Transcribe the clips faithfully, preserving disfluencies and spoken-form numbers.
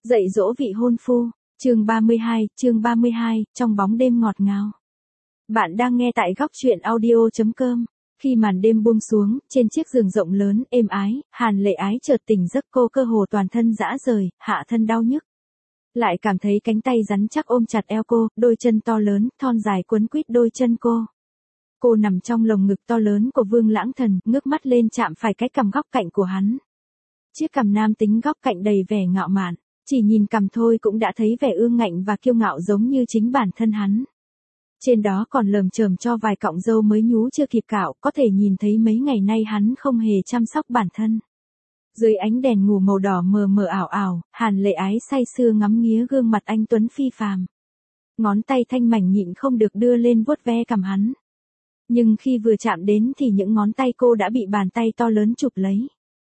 Dạy dỗ vị hôn phu, chương ba mươi hai, chương ba mươi hai, trong bóng đêm ngọt ngào. Bạn đang nghe tại góc truyện audio chấm com. Khi màn đêm buông xuống, trên chiếc giường rộng lớn, êm ái, Hàn Lệ Ái chợt tỉnh giấc, cô cơ hồ toàn thân rã rời, hạ thân đau nhức. Lại cảm thấy cánh tay rắn chắc ôm chặt eo cô, đôi chân to lớn, thon dài quấn quýt đôi chân cô. Cô nằm trong lồng ngực to lớn của Vương Lãng Thần, ngước mắt lên chạm phải cái cằm góc cạnh của hắn. Chiếc cằm nam tính góc cạnh đầy vẻ ngạo mạn, chỉ nhìn cằm thôi cũng đã thấy vẻ ương ngạnh và kiêu ngạo giống như chính bản thân hắn. Trên đó còn lởm chởm cho vài cọng râu mới nhú chưa kịp cạo, có thể nhìn thấy mấy ngày nay hắn không hề chăm sóc bản thân. Dưới ánh đèn ngủ màu đỏ mờ mờ ảo ảo, Hàn Lệ Ái say sưa ngắm nghía gương mặt anh tuấn phi phàm. Ngón tay thanh mảnh nhịn không được đưa lên vuốt ve cằm hắn. Nhưng khi vừa chạm đến thì những ngón tay cô đã bị bàn tay to lớn chụp lấy.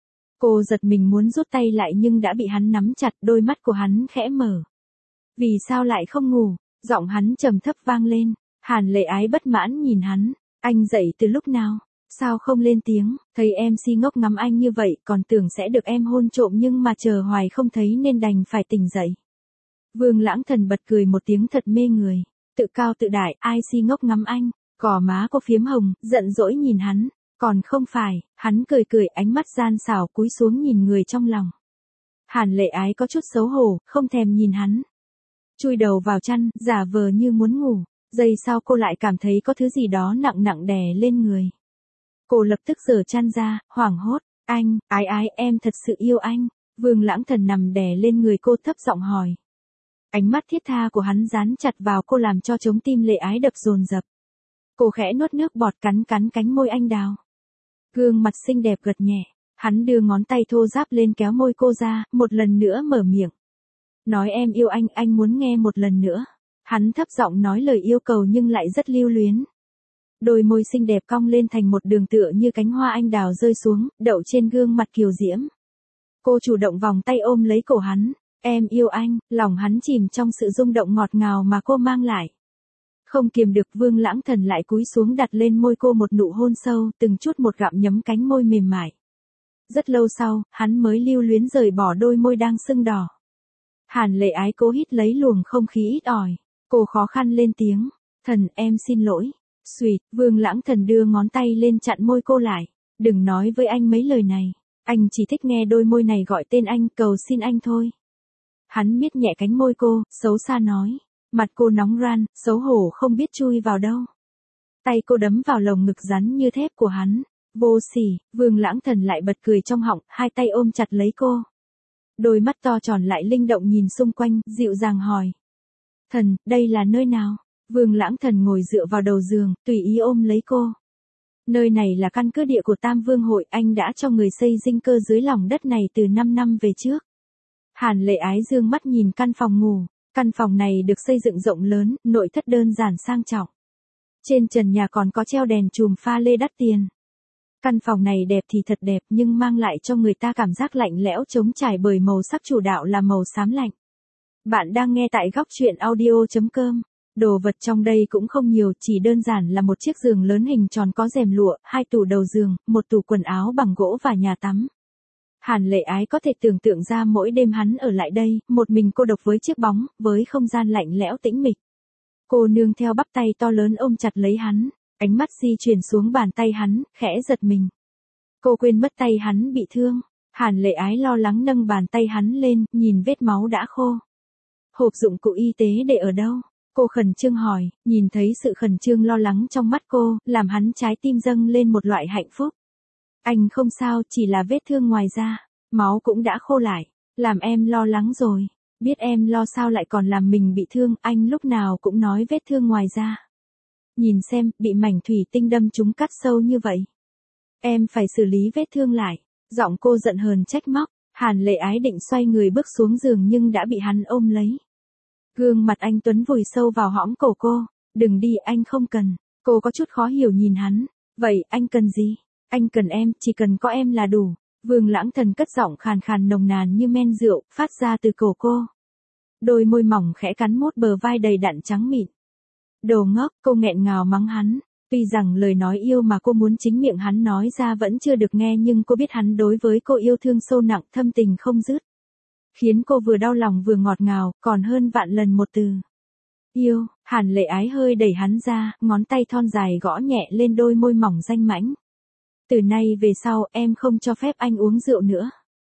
Cô giật mình muốn rút tay lại nhưng đã bị hắn nắm chặt, đôi mắt của hắn khẽ mở. Vì sao lại không ngủ? Giọng hắn trầm thấp vang lên. Hàn Lệ Ái bất mãn nhìn hắn. Anh dậy từ lúc nào? Sao không lên tiếng? Thấy em si ngốc ngắm anh như vậy, còn tưởng sẽ được em hôn trộm nhưng mà chờ hoài không thấy nên đành phải tỉnh dậy. Vương Lãng Thần bật cười một tiếng thật mê người. Tự cao tự đại, ai si ngốc ngắm anh? Cỏ má cô phiếm hồng, giận dỗi nhìn hắn. Còn không phải, hắn cười cười, ánh mắt gian xảo cúi xuống nhìn người trong lòng. Hàn Lệ Ái có chút xấu hổ, không thèm nhìn hắn. Chui đầu vào chăn, giả vờ như muốn ngủ. Giây sau cô lại cảm thấy có thứ gì đó nặng nặng đè lên người. Cô lập tức giở chăn ra, hoảng hốt. Anh, Ái Ái, em thật sự yêu anh. Vương Lãng Thần nằm đè lên người cô thấp giọng hỏi. Ánh mắt thiết tha của hắn dán chặt vào cô làm cho trống tim Lệ Ái đập dồn dập. Cô khẽ nuốt nước bọt cắn cắn cánh môi anh đào. Gương mặt xinh đẹp gật nhẹ, hắn đưa ngón tay thô ráp lên kéo môi cô ra, một lần nữa mở miệng. Nói em yêu anh, anh muốn nghe một lần nữa. Hắn thấp giọng nói lời yêu cầu nhưng lại rất lưu luyến. Đôi môi xinh đẹp cong lên thành một đường tựa như cánh hoa anh đào rơi xuống, đậu trên gương mặt kiều diễm. Cô chủ động vòng tay ôm lấy cổ hắn. Em yêu anh, lòng hắn chìm trong sự rung động ngọt ngào mà cô mang lại. Không kiềm được, Vương Lãng Thần lại cúi xuống đặt lên môi cô một nụ hôn sâu, từng chút một gặm nhấm cánh môi mềm mại. Rất lâu sau, hắn mới lưu luyến rời bỏ đôi môi đang sưng đỏ. Hàn Lệ Ái cố hít lấy luồng không khí ít ỏi. Cô khó khăn lên tiếng. Thần, em xin lỗi. Xuyệt, Vương Lãng Thần đưa ngón tay lên chặn môi cô lại. Đừng nói với anh mấy lời này. Anh chỉ thích nghe đôi môi này gọi tên anh, cầu xin anh thôi. Hắn miết nhẹ cánh môi cô, xấu xa nói. Mặt cô nóng ran, xấu hổ không biết chui vào đâu. Tay cô đấm vào lồng ngực rắn như thép của hắn. Vô sỉ, Vương Lãng Thần lại bật cười trong họng, hai tay ôm chặt lấy cô. Đôi mắt to tròn lại linh động nhìn xung quanh, dịu dàng hỏi. Thần, đây là nơi nào? Vương Lãng Thần ngồi dựa vào đầu giường, tùy ý ôm lấy cô. Nơi này là căn cứ địa của Tam Vương hội, anh đã cho người xây dinh cơ dưới lòng đất này từ năm năm về trước. Hàn Lệ Ái dương mắt nhìn căn phòng ngủ. Căn phòng này được xây dựng rộng lớn, nội thất đơn giản sang trọng. Trên trần nhà còn có treo đèn chùm pha lê đắt tiền. Căn phòng này đẹp thì thật đẹp nhưng mang lại cho người ta cảm giác lạnh lẽo trống trải bởi màu sắc chủ đạo là màu xám lạnh. Bạn đang nghe tại góc truyện audio chấm com. Đồ vật trong đây cũng không nhiều, chỉ đơn giản là một chiếc giường lớn hình tròn có rèm lụa, hai tủ đầu giường, một tủ quần áo bằng gỗ và nhà tắm. Hàn Lệ Ái có thể tưởng tượng ra mỗi đêm hắn ở lại đây, một mình cô độc với chiếc bóng, với không gian lạnh lẽo tĩnh mịch. Cô nương theo bắp tay to lớn ôm chặt lấy hắn, ánh mắt di chuyển xuống bàn tay hắn, khẽ giật mình. Cô quên mất tay hắn bị thương. Hàn Lệ Ái lo lắng nâng bàn tay hắn lên, nhìn vết máu đã khô. Hộp dụng cụ y tế để ở đâu? Cô khẩn trương hỏi, nhìn thấy sự khẩn trương lo lắng trong mắt cô, làm hắn trái tim dâng lên một loại hạnh phúc. Anh không sao, chỉ là vết thương ngoài da, máu cũng đã khô lại, làm em lo lắng rồi. Biết em lo sao lại còn làm mình bị thương, anh lúc nào cũng nói vết thương ngoài da. Nhìn xem, bị mảnh thủy tinh đâm trúng cắt sâu như vậy. Em phải xử lý vết thương lại. Giọng cô giận hờn trách móc. Hàn Lệ Ái định xoay người bước xuống giường nhưng đã bị hắn ôm lấy. Gương mặt anh tuấn vùi sâu vào hõm cổ cô. Đừng đi, anh không cần. Cô có chút khó hiểu nhìn hắn. Vậy, anh cần gì? Anh cần em, chỉ cần có em là đủ. Vương Lãng Thần cất giọng khàn khàn nồng nàn như men rượu, phát ra từ cổ cô. Đôi môi mỏng khẽ cắn mốt bờ vai đầy đặn trắng mịn. Đồ ngốc, cô nghẹn ngào mắng hắn. Tuy rằng lời nói yêu mà cô muốn chính miệng hắn nói ra vẫn chưa được nghe nhưng cô biết hắn đối với cô yêu thương sâu nặng thâm tình không dứt. khiến cô vừa đau lòng vừa ngọt ngào, còn hơn vạn lần một từ. Yêu. Hàn Lệ Ái hơi đẩy hắn ra, ngón tay thon dài gõ nhẹ lên đôi môi mỏng danh mãnh. Từ nay về sau em không cho phép anh uống rượu nữa.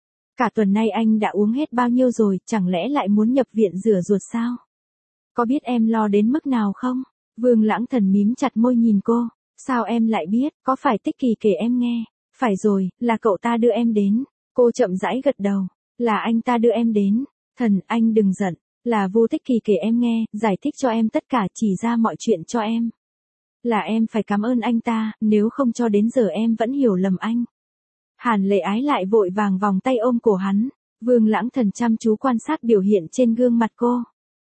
Cả tuần nay anh đã uống hết bao nhiêu rồi, chẳng lẽ lại muốn nhập viện rửa ruột sao? Có biết em lo đến mức nào không? Vương Lãng Thần mím chặt môi nhìn cô. Sao em lại biết, có phải Tích Kỳ kể em nghe? Phải rồi, là cậu ta đưa em đến. Cô chậm rãi gật đầu. Là anh ta đưa em đến. Thần, anh đừng giận. Là Vô Tích Kỳ kể em nghe, giải thích cho em tất cả, chỉ ra mọi chuyện cho em. Là em phải cảm ơn anh ta, nếu không cho đến giờ em vẫn hiểu lầm anh. Hàn Lệ Ái lại vội vàng vòng tay ôm cổ hắn. Vương Lãng Thần chăm chú quan sát biểu hiện trên gương mặt cô.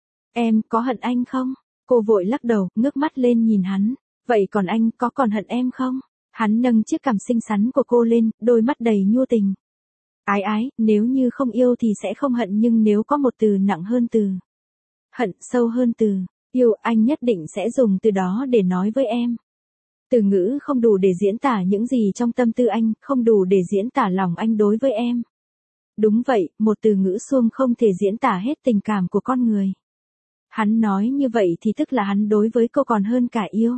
Em có hận anh không? Cô vội lắc đầu, ngước mắt lên nhìn hắn. Vậy còn anh có còn hận em không? Hắn nâng chiếc cằm xinh xắn của cô lên, đôi mắt đầy nhu tình. Ái ái, nếu như không yêu thì sẽ không hận, nhưng nếu có một từ nặng hơn từ hận, sâu hơn từ yêu, anh nhất định sẽ dùng từ đó để nói với em. Từ ngữ không đủ để diễn tả những gì trong tâm tư anh, không đủ để diễn tả lòng anh đối với em. Đúng vậy, một từ ngữ suông không thể diễn tả hết tình cảm của con người. Hắn nói như vậy thì tức là hắn đối với cô còn hơn cả yêu.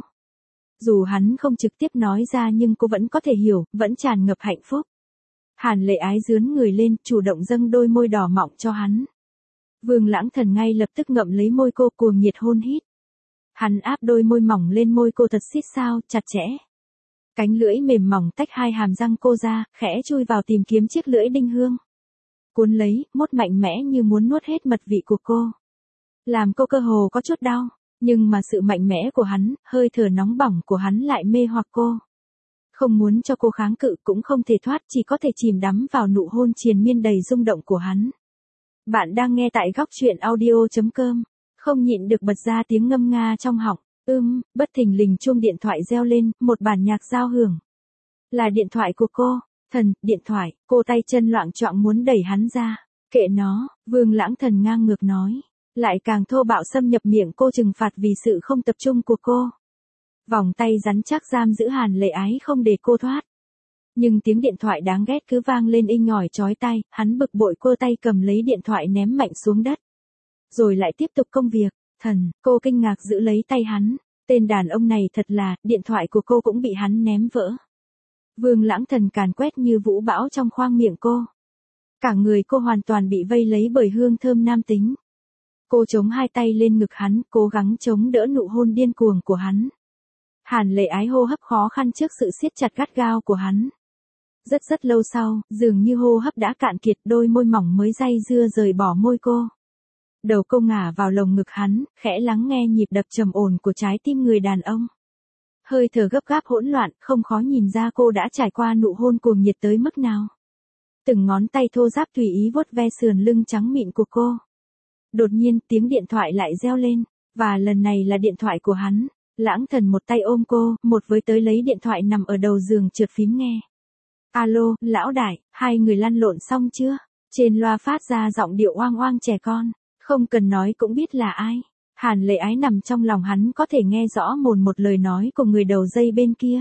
Dù hắn không trực tiếp nói ra nhưng cô vẫn có thể hiểu, vẫn tràn ngập hạnh phúc. Hàn Lệ Ái dướn người lên, chủ động dâng đôi môi đỏ mọng cho hắn. Vương Lãng Thần ngay lập tức ngậm lấy môi cô, cuồng nhiệt hôn hít. Hắn áp đôi môi mỏng lên môi cô thật xít sao, chặt chẽ. Cánh lưỡi mềm mỏng tách hai hàm răng cô ra, khẽ chui vào tìm kiếm chiếc lưỡi đinh hương. Cuốn lấy, mốt mạnh mẽ như muốn nuốt hết mật vị của cô. Làm cô cơ hồ có chút đau, nhưng mà sự mạnh mẽ của hắn, hơi thở nóng bỏng của hắn lại mê hoặc cô. Không muốn cho cô kháng cự cũng không thể thoát, chỉ có thể chìm đắm vào nụ hôn triền miên đầy rung động của hắn. Bạn đang nghe tại góc truyện audio chấm com, không nhịn được bật ra tiếng ngâm nga trong họng. Ưm, bất thình lình chuông điện thoại reo lên, một bản nhạc giao hưởng. Là điện thoại của cô. Thần, điện thoại. Cô tay chân loạng choạng muốn đẩy hắn ra. Kệ nó, Vương Lãng Thần ngang ngược nói. Lại càng thô bạo xâm nhập miệng cô, trừng phạt vì sự không tập trung của cô. Vòng tay rắn chắc giam giữ Hàn Lệ Ái không để cô thoát. Nhưng tiếng điện thoại đáng ghét cứ vang lên inh ỏi chói tai, hắn bực bội cô tay cầm lấy điện thoại ném mạnh xuống đất. Rồi lại tiếp tục công việc. Thần, cô kinh ngạc giữ lấy tay hắn. Tên đàn ông này thật là, điện thoại của cô cũng bị hắn ném vỡ. Vương Lãng Thần càn quét như vũ bão trong khoang miệng cô. Cả người cô hoàn toàn bị vây lấy bởi hương thơm nam tính. Cô chống hai tay lên ngực hắn, cố gắng chống đỡ nụ hôn điên cuồng của hắn. Hàn Lệ Ái hô hấp khó khăn trước sự siết chặt gắt gao của hắn. Rất rất lâu sau, dường như hô hấp đã cạn kiệt, đôi môi mỏng mới day dưa rời bỏ môi cô. Đầu cô ngả vào lồng ngực hắn, khẽ lắng nghe nhịp đập trầm ổn của trái tim người đàn ông. Hơi thở gấp gáp hỗn loạn, không khó nhìn ra cô đã trải qua nụ hôn cuồng nhiệt tới mức nào. Từng ngón tay thô ráp tùy ý vuốt ve sườn lưng trắng mịn của cô. Đột nhiên, tiếng điện thoại lại reo lên, và lần này là điện thoại của hắn. Lãng Thần một tay ôm cô, một với tới lấy điện thoại nằm ở đầu giường trượt phím nghe. Alo, lão đại, hai người lăn lộn xong chưa? Trên loa phát ra giọng điệu oang oang trẻ con, không cần nói cũng biết là ai. Hàn Lệ Ái nằm trong lòng hắn có thể nghe rõ mồn một lời nói của người đầu dây bên kia.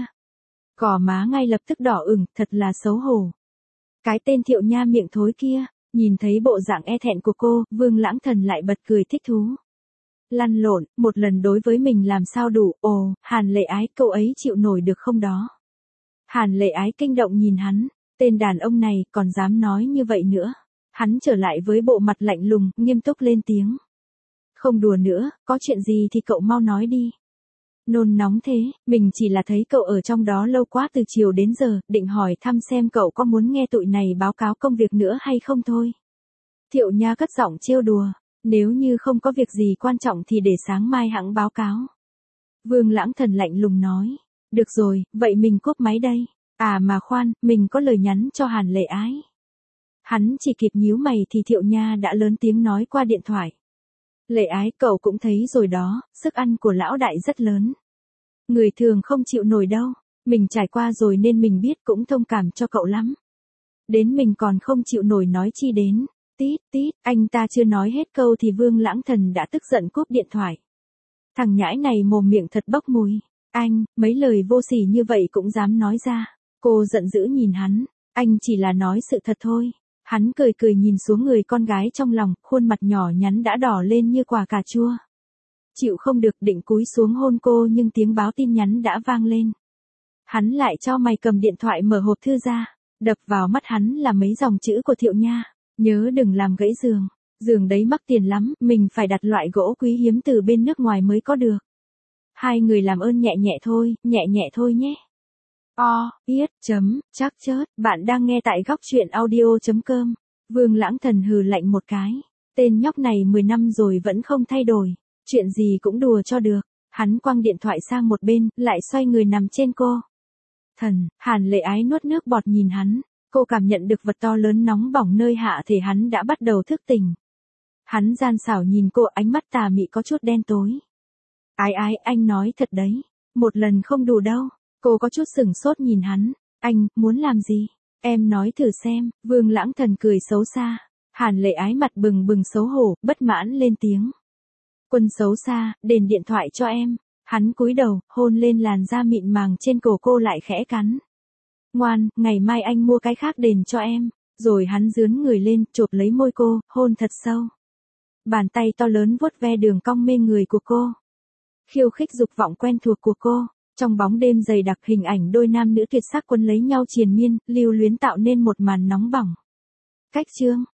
Gò má ngay lập tức đỏ ửng, thật là xấu hổ. Cái tên Thiệu Nha miệng thối kia, nhìn thấy bộ dạng e thẹn của cô, Vương Lãng Thần lại bật cười thích thú. Lăn lộn, một lần đối với mình làm sao đủ, ồ, Hàn Lệ Ái, cậu ấy chịu nổi được không đó? Hàn Lệ Ái kinh động nhìn hắn, tên đàn ông này còn dám nói như vậy nữa. Hắn trở lại với bộ mặt lạnh lùng, nghiêm túc lên tiếng. Không đùa nữa, có chuyện gì thì cậu mau nói đi. Nôn nóng thế, mình chỉ là thấy cậu ở trong đó lâu quá từ chiều đến giờ, định hỏi thăm xem cậu có muốn nghe tụi này báo cáo công việc nữa hay không thôi. Thiệu Nha cất giọng trêu đùa, nếu như không có việc gì quan trọng thì để sáng mai hẵng báo cáo. Vương Lãng Thần lạnh lùng nói, được rồi, vậy mình cúp máy đây. À mà khoan, mình có lời nhắn cho Hàn Lệ Ái. Hắn chỉ kịp nhíu mày thì Thiệu Nha đã lớn tiếng nói qua điện thoại. Lệ Ái, cậu cũng thấy rồi đó, sức ăn của lão đại rất lớn. Người thường không chịu nổi đâu, mình trải qua rồi nên mình biết, cũng thông cảm cho cậu lắm. Đến mình còn không chịu nổi nói chi đến. Tít tít, anh ta chưa nói hết câu thì Vương Lãng Thần đã tức giận cúp điện thoại. Thằng nhãi này mồm miệng thật bốc mùi. Anh, mấy lời vô sỉ như vậy cũng dám nói ra. Cô giận dữ nhìn hắn, anh chỉ là nói sự thật thôi. Hắn cười cười nhìn xuống người con gái trong lòng, khuôn mặt nhỏ nhắn đã đỏ lên như quả cà chua. Chịu không được định cúi xuống hôn cô nhưng tiếng báo tin nhắn đã vang lên. Hắn lại cho mày cầm điện thoại mở hộp thư ra, đập vào mắt hắn là mấy dòng chữ của Thiệu Nha, nhớ đừng làm gãy giường, giường đấy mắc tiền lắm, mình phải đặt loại gỗ quý hiếm từ bên nước ngoài mới có được. Hai người làm ơn nhẹ nhẹ thôi, nhẹ nhẹ thôi nhé. O, biết, chấm, chắc chớt, bạn đang nghe tại góc chuyện audio chấm com. Vương Lãng Thần hừ lạnh một cái, tên nhóc này mười năm rồi vẫn không thay đổi, chuyện gì cũng đùa cho được. Hắn quăng điện thoại sang một bên, lại xoay người nằm trên cô. Thần, Hàn Lệ Ái nuốt nước bọt nhìn hắn, cô cảm nhận được vật to lớn nóng bỏng nơi hạ thể hắn đã bắt đầu thức tỉnh. Hắn gian xảo nhìn cô, ánh mắt tà mị có chút đen tối. Ái ái, anh nói thật đấy, một lần không đủ đâu. Cô có chút sửng sốt nhìn hắn, anh, muốn làm gì? Em nói thử xem, Vương Lãng Thần cười xấu xa. Hàn Lệ Ái mặt bừng bừng xấu hổ, bất mãn lên tiếng. Quân xấu xa, đền điện thoại cho em. Hắn cúi đầu, hôn lên làn da mịn màng trên cổ cô lại khẽ cắn. Ngoan, ngày mai anh mua cái khác đền cho em. Rồi hắn dướn người lên, chộp lấy môi cô, hôn thật sâu. Bàn tay to lớn vuốt ve đường cong mê người của cô. Khiêu khích dục vọng quen thuộc của cô. Trong bóng đêm dày đặc, hình ảnh đôi nam nữ tuyệt sắc quấn lấy nhau triền miên, lưu luyến tạo nên một màn nóng bỏng. Cách chương